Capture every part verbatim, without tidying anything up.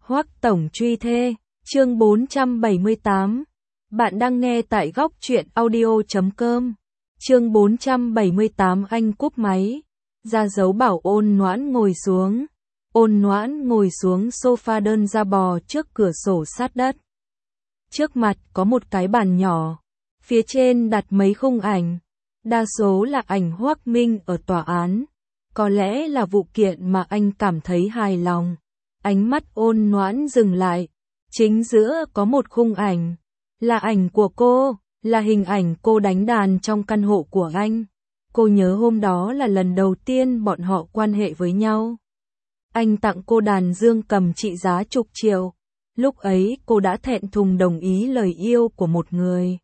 Hoắc tổng truy thê, chương bốn trăm bảy mươi tám. Bạn đang nghe tại góc truyện audio chấm com. Chương bốn trăm bảy mươi tám. Anh cúp máy. Ra dấu bảo Ôn Noãn ngồi xuống. Ôn Noãn ngồi xuống sofa đơn da bò trước cửa sổ sát đất. Trước mặt có một cái bàn nhỏ, phía trên đặt mấy khung ảnh, đa số là ảnh Hoắc Minh ở tòa án. Có lẽ là vụ kiện mà anh cảm thấy hài lòng. Ánh mắt Ôn Noãn dừng lại, chính giữa có một khung ảnh, là ảnh của cô, là hình ảnh cô đánh đàn trong căn hộ của anh. Cô nhớ hôm đó là lần đầu tiên bọn họ quan hệ với nhau. Anh tặng cô đàn dương cầm trị giá chục triệu. Lúc ấy cô đã thẹn thùng đồng ý lời yêu của một người.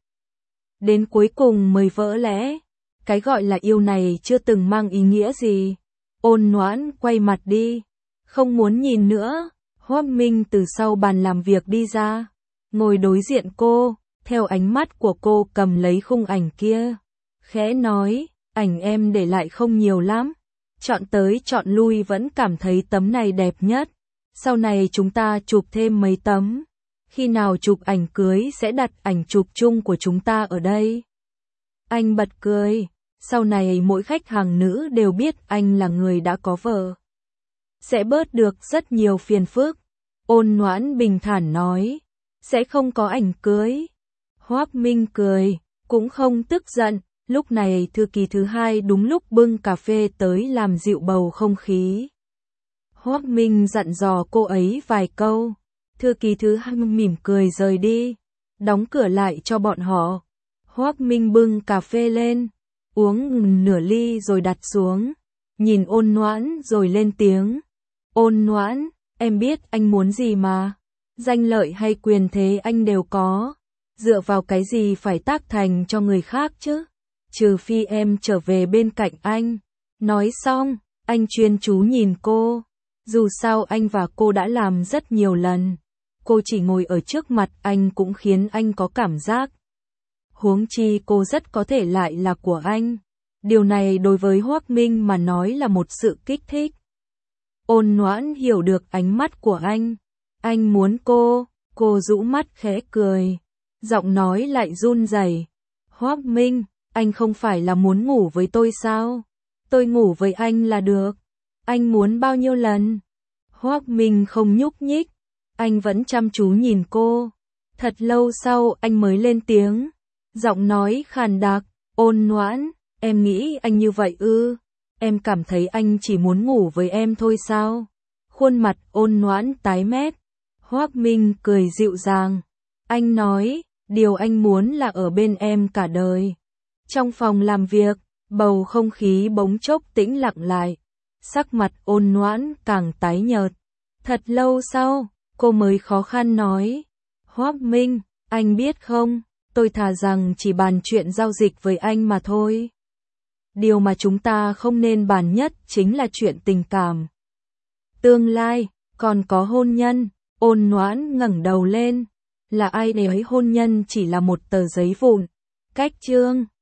Đến cuối cùng mới vỡ lẽ. Cái gọi là yêu này chưa từng mang ý nghĩa gì. Ôn Noãn quay mặt đi, không muốn nhìn nữa. Hoắc Minh từ sau bàn làm việc đi ra, ngồi đối diện cô, theo ánh mắt của cô cầm lấy khung ảnh kia. Khẽ nói, ảnh em để lại không nhiều lắm. Chọn tới chọn lui vẫn cảm thấy tấm này đẹp nhất. Sau này chúng ta chụp thêm mấy tấm. Khi nào chụp ảnh cưới sẽ đặt ảnh chụp chung của chúng ta ở đây. Anh bật cười. Sau này mỗi khách hàng nữ đều biết anh là người đã có vợ. Sẽ bớt được rất nhiều phiền phức. Ôn Noãn bình thản nói. Sẽ không có ảnh cưới. Hoắc Minh cười, cũng không tức giận. Lúc này thư ký thứ hai đúng lúc bưng cà phê tới làm dịu bầu không khí. Hoắc Minh dặn dò cô ấy vài câu. Thư ký thứ hai mỉm cười rời đi, đóng cửa lại cho bọn họ. Hoắc Minh bưng cà phê lên, uống nửa ly rồi đặt xuống, nhìn Ôn Noãn rồi lên tiếng. Ôn Noãn, em biết anh muốn gì mà. Danh lợi hay quyền thế anh đều có. Dựa vào cái gì phải tác thành cho người khác chứ? Trừ phi em trở về bên cạnh anh. Nói xong, anh chuyên chú nhìn cô. Dù sao anh và cô đã làm rất nhiều lần. Cô chỉ ngồi ở trước mặt anh cũng khiến anh có cảm giác. Huống chi cô rất có thể lại là của anh. Điều này đối với Hoắc Minh mà nói là một sự kích thích. Ôn Noãn hiểu được ánh mắt của anh. Anh muốn cô, cô rũ mắt khẽ cười. Giọng nói lại run rẩy. Hoắc Minh, anh không phải là muốn ngủ với tôi sao? Tôi ngủ với anh là được. Anh muốn bao nhiêu lần? Hoắc Minh không nhúc nhích. Anh vẫn chăm chú nhìn cô. Thật lâu sau anh mới lên tiếng. Giọng nói khàn đặc. Ôn Noãn, em nghĩ anh như vậy ư? Em cảm thấy anh chỉ muốn ngủ với em thôi sao? Khuôn mặt Ôn Noãn tái mét. Hoắc Minh cười dịu dàng. Anh nói, điều anh muốn là ở bên em cả đời. Trong phòng làm việc, bầu không khí bỗng chốc tĩnh lặng lại. Sắc mặt Ôn Noãn càng tái nhợt. Thật lâu sau, cô mới khó khăn nói. Hoắc Minh, anh biết không, tôi thà rằng chỉ bàn chuyện giao dịch với anh mà thôi. Điều mà chúng ta không nên bàn nhất chính là chuyện tình cảm. Tương lai, còn có hôn nhân. Ôn Noãn ngẩng đầu lên. Là ai để ấy hôn nhân chỉ là một tờ giấy vụn. Cách chương.